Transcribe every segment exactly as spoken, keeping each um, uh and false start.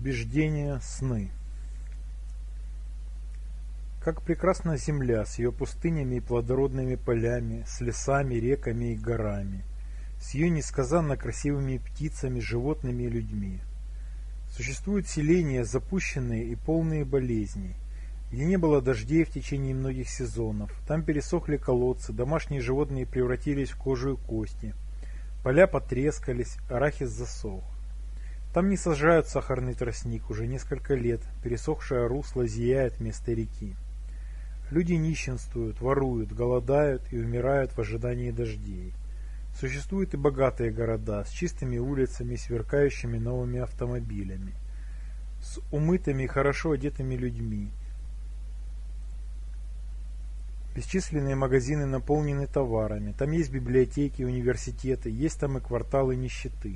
Убеждения, сны. Как прекрасна земля с ее пустынями и плодородными полями, с лесами, реками и горами, с ее несказанно красивыми птицами, животными и людьми. Существуют селения, запущенные и полные болезней, где не было дождей в течение многих сезонов, там пересохли колодцы, домашние животные превратились в кожу и кости, поля потрескались, арахис засох. Там не сажают сахарный тростник уже несколько лет, пересохшее русло зияет вместо реки. Люди нищенствуют, воруют, голодают и умирают в ожидании дождей. Существуют и богатые города с чистыми улицами, сверкающими новыми автомобилями, с умытыми и хорошо одетыми людьми. Бесчисленные магазины наполнены товарами, там есть библиотеки, университеты, есть там и кварталы нищеты.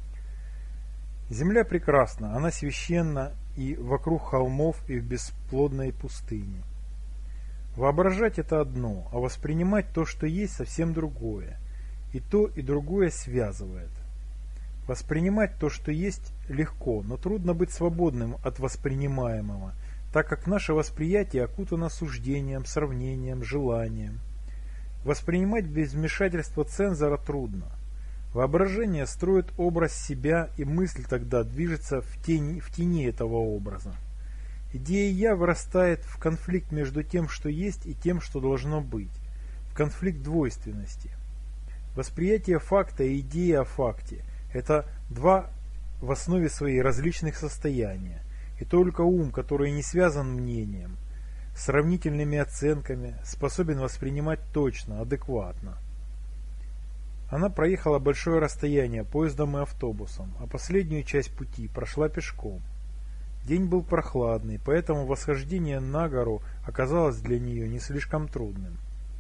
Земля прекрасна, она священна и вокруг холмов, и в бесплодной пустыне. Воображать это одно, а воспринимать то, что есть, совсем другое. И то, и другое связывает. Воспринимать то, что есть, легко, но трудно быть свободным от воспринимаемого, так как наше восприятие окутано суждением, сравнением, желанием. Воспринимать без вмешательства цензора трудно. Воображение строит образ себя, и мысль тогда движется в тени, в тени этого образа. Идея «я» вырастает в конфликт между тем, что есть, и тем, что должно быть, в конфликт двойственности. Восприятие факта и идея о факте – это два в основе своей различных состояния, и только ум, который не связан мнением, сравнительными оценками, способен воспринимать точно, адекватно. Она проехала большое расстояние поездом и автобусом, а последнюю часть пути прошла пешком. День был прохладный, поэтому восхождение на гору оказалось для нее не слишком трудным.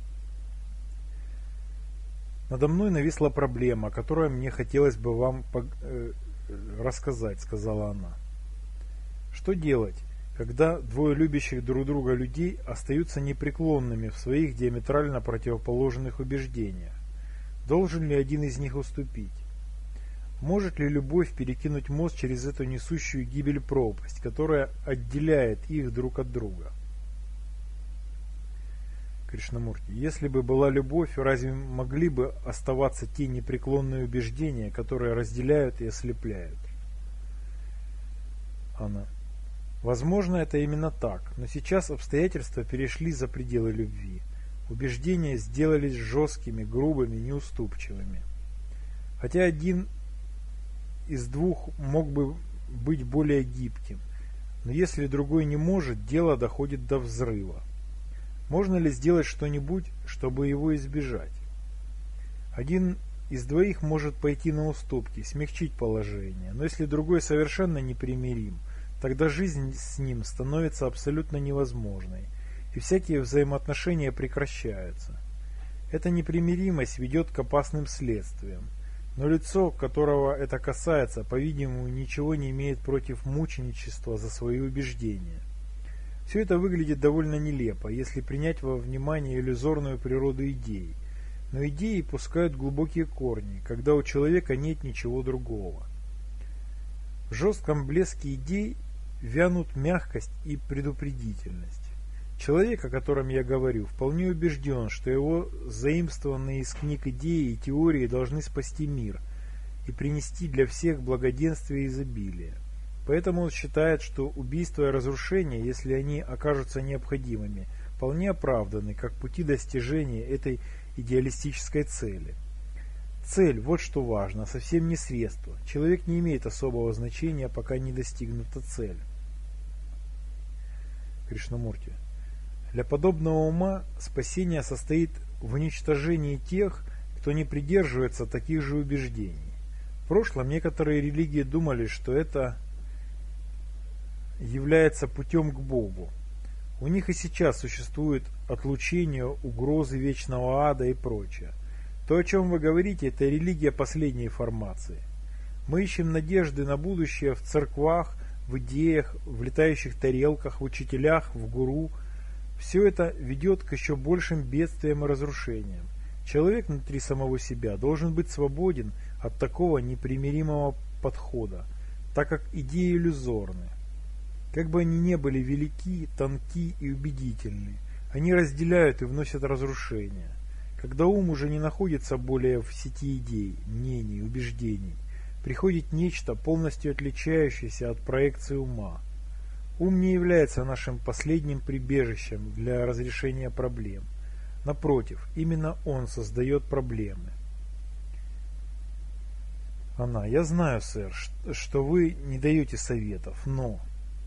«Надо мной нависла проблема, которую мне хотелось бы вам э, рассказать», — сказала она. «Что делать, когда двое любящих друг друга людей остаются непреклонными в своих диаметрально противоположных убеждениях? Должен ли один из них уступить? Может ли любовь перекинуть мост через эту несущую гибель пропасть, которая отделяет их друг от друга?» Кришнамурти: если бы была любовь, разве могли бы оставаться те непреклонные убеждения, которые разделяют и ослепляют? Анна: возможно, это именно так, но сейчас обстоятельства перешли за пределы любви. Убеждения сделались жесткими, грубыми, неуступчивыми. Хотя один из двух мог бы быть более гибким, но если другой не может, дело доходит до взрыва. Можно ли сделать что-нибудь, чтобы его избежать? Один из двоих может пойти на уступки, смягчить положение, но если другой совершенно непримирим, тогда жизнь с ним становится абсолютно невозможной, и всякие взаимоотношения прекращаются. Эта непримиримость ведет к опасным следствиям, но лицо, которого это касается, по-видимому, ничего не имеет против мученичества за свои убеждения. Все это выглядит довольно нелепо, если принять во внимание иллюзорную природу идей, но идеи пускают глубокие корни, когда у человека нет ничего другого. В жестком блеске идей вянут мягкость и предупредительность. Человек, о котором я говорю, вполне убежден, что его заимствованные из книг идеи и теории должны спасти мир и принести для всех благоденствие и изобилие. Поэтому он считает, что убийство и разрушение, если они окажутся необходимыми, вполне оправданы как пути достижения этой идеалистической цели. Цель – вот что важно, совсем не средство. Человек не имеет особого значения, пока не достигнута цель. Кришнамурти: для подобного ума спасение состоит в уничтожении тех, кто не придерживается таких же убеждений. В прошлом некоторые религии думали, что это является путем к Богу. У них и сейчас существует отлучение, угрозы вечного ада и прочее. То, о чем вы говорите, это религия последней формации. Мы ищем надежды на будущее в церквах, в идеях, в летающих тарелках, в учителях, в гуру. Все это ведет к еще большим бедствиям и разрушениям. Человек внутри самого себя должен быть свободен от такого непримиримого подхода. так как идеи иллюзорны. Как бы они ни были велики, тонки и убедительны, они разделяют и вносят разрушение. Когда ум уже не находится более в сети идей, мнений, убеждений, приходит нечто, полностью отличающееся от проекции ума. Ум не является нашим последним прибежищем для разрешения проблем. Напротив, именно он создает проблемы. Она: я знаю, сэр, что вы не даете советов, но...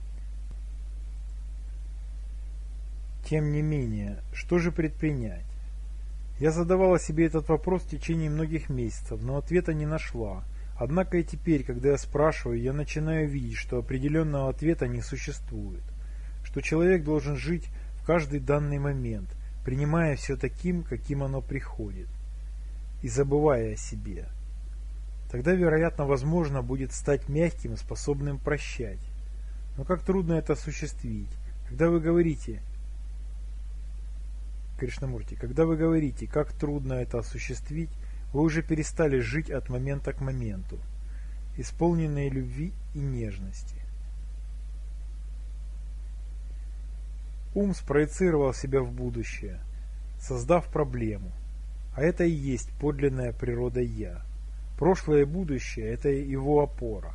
Тем не менее, что же предпринять? Я задавала себе этот вопрос в течение многих месяцев, но ответа не нашла. Однако и теперь, когда я спрашиваю, я начинаю видеть, что определенного ответа не существует. Что человек должен жить в каждый данный момент, принимая все таким, каким оно приходит, и забывая о себе. Тогда, вероятно, возможно будет стать мягким и способным прощать. Но как трудно это осуществить, когда вы говорите... Кришнамурти, когда вы говорите, как трудно это осуществить, вы уже перестали жить от момента к моменту, исполненные любви и нежности. Ум спроецировал себя в будущее, создав проблему, а это и есть подлинная природа «Я». Прошлое и будущее – это его опора.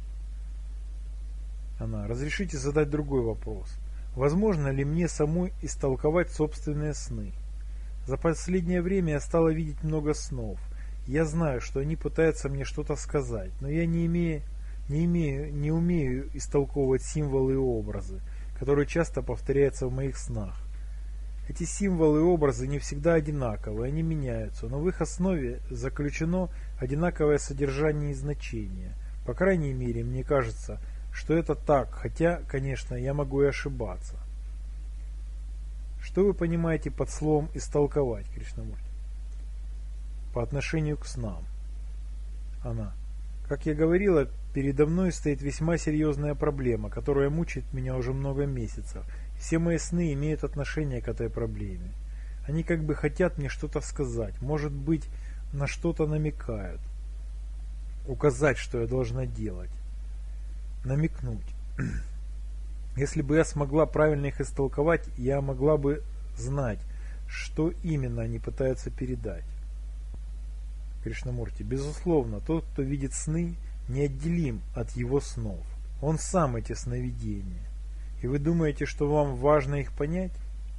Она: разрешите задать другой вопрос. Возможно ли мне самой истолковать собственные сны? За последнее время я стала видеть много снов. Я знаю, что они пытаются мне что-то сказать, но я не имею, не имею, не умею истолковывать символы и образы, которые часто повторяются в моих снах. Эти символы и образы не всегда одинаковы, они меняются, но в их основе заключено одинаковое содержание и значение. По крайней мере, мне кажется, что это так, хотя, конечно, я могу и ошибаться. Что вы понимаете под словом «истолковать», Кришнамурти? По отношению к снам. Она: как я говорила, передо мной стоит весьма серьезная проблема, которая мучает меня уже много месяцев. Все мои сны имеют отношение к этой проблеме. Они как бы хотят мне что-то сказать, может быть, на что-то намекают, указать, что я должна делать, намекнуть. Если бы я смогла правильно их истолковать, я могла бы знать, что именно они пытаются передать. Кришнамурти: безусловно, тот, кто видит сны, неотделим от его снов. Он сам эти сновидения. И вы думаете, что вам важно их понять?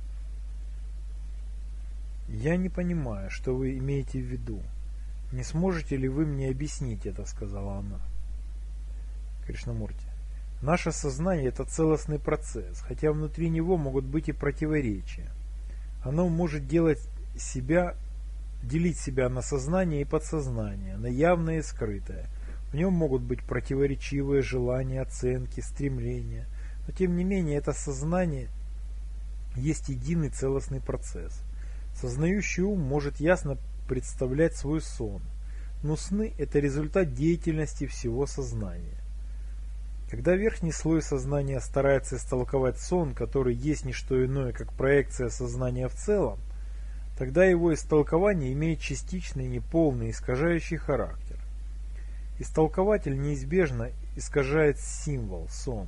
Я не понимаю, что вы имеете в виду. Не сможете ли вы мне объяснить это, сказала она. Кришнамурти: наше сознание – это целостный процесс, хотя внутри него могут быть и противоречия. Оно может делать себя, делить себя на сознание и подсознание, на явное и скрытое. В нем могут быть противоречивые желания, оценки, стремления. Но тем не менее это сознание есть единый целостный процесс. Сознающий ум может ясно представлять свой сон, но сны – это результат деятельности всего сознания. Когда верхний слой сознания старается истолковать сон, который есть не что иное, как проекция сознания в целом, тогда его истолкование имеет частичный, неполный, искажающий характер. Истолкователь неизбежно искажает символ, сон.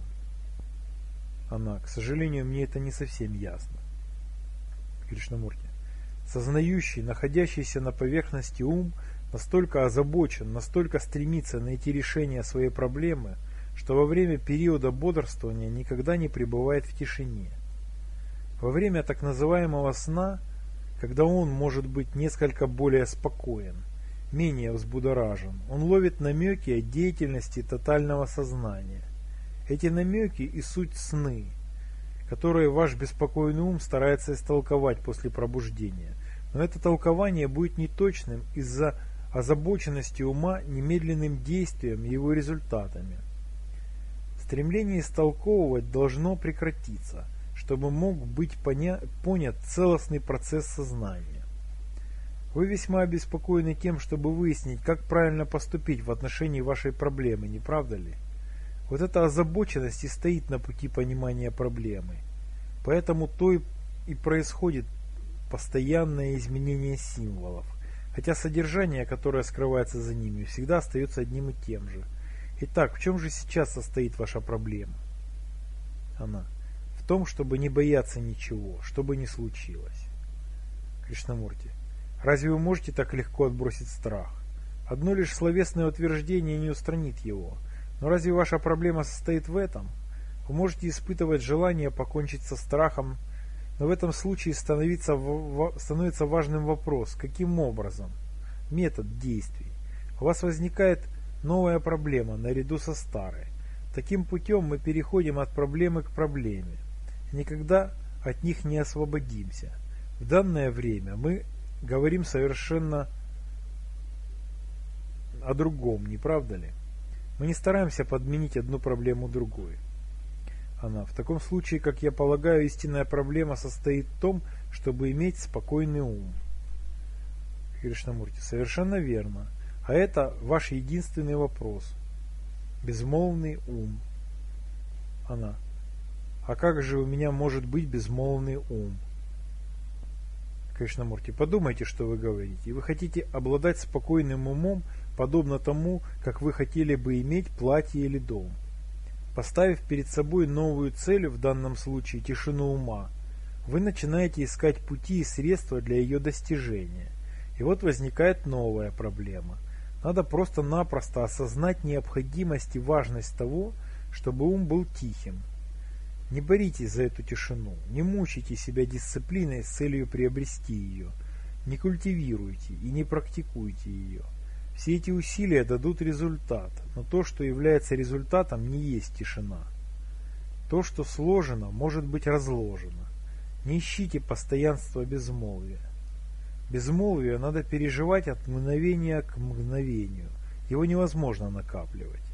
Она: к сожалению, мне это не совсем ясно. Кришнамурти: сознающий, находящийся на поверхности ум, настолько озабочен, настолько стремится найти решение своей проблемы, что во время периода бодрствования никогда не пребывает в тишине. Во время так называемого сна, когда он может быть несколько более спокоен, менее взбудоражен, он ловит намеки о деятельности тотального сознания. Эти намеки и суть сны, которые ваш беспокойный ум старается истолковать после пробуждения. Но это толкование будет неточным из-за озабоченности ума немедленным действием и его результатами. Стремление истолковывать должно прекратиться, чтобы мог быть поня- понят целостный процесс сознания. Вы весьма обеспокоены тем, чтобы выяснить, как правильно поступить в отношении вашей проблемы, не правда ли? Вот эта озабоченность и стоит на пути понимания проблемы. Поэтому то и, и происходит постоянное изменение символов, хотя содержание, которое скрывается за ними, всегда остается одним и тем же. Итак, в чем же сейчас состоит ваша проблема? Она. В том, чтобы не бояться ничего, что бы ни случилось. Кришнамурти. Разве вы можете так легко отбросить страх? Одно лишь словесное утверждение не устранит его. Но разве ваша проблема состоит в этом? Вы можете испытывать желание покончить со страхом, но в этом случае становится, становится важным вопрос, каким образом? Метод действий. У вас возникает новая проблема наряду со старой. Таким путем мы переходим от проблемы к проблеме. Никогда от них не освободимся. В данное время мы говорим совершенно о другом, не правда ли? Мы не стараемся подменить одну проблему другой. Она. В таком случае, как я полагаю, истинная проблема состоит в том, чтобы иметь спокойный ум. Кришнамурти. Совершенно верно. А это ваш единственный вопрос. Безмолвный ум. Она. А как же у меня может быть безмолвный ум? Кришнамурти. Подумайте, что вы говорите. Вы хотите обладать спокойным умом, подобно тому, как вы хотели бы иметь платье или дом. Поставив перед собой новую цель, в данном случае тишину ума, вы начинаете искать пути и средства для ее достижения. И вот возникает новая проблема. Надо просто-напросто осознать необходимость и важность того, чтобы ум был тихим. Не боритесь за эту тишину, не мучайте себя дисциплиной с целью приобрести ее, не культивируйте и не практикуйте ее. Все эти усилия дадут результат, но то, что является результатом, не есть тишина. То, что сложено, может быть разложено. Не ищите постоянства безмолвия. Безмолвие надо переживать от мгновения к мгновению. Его невозможно накапливать.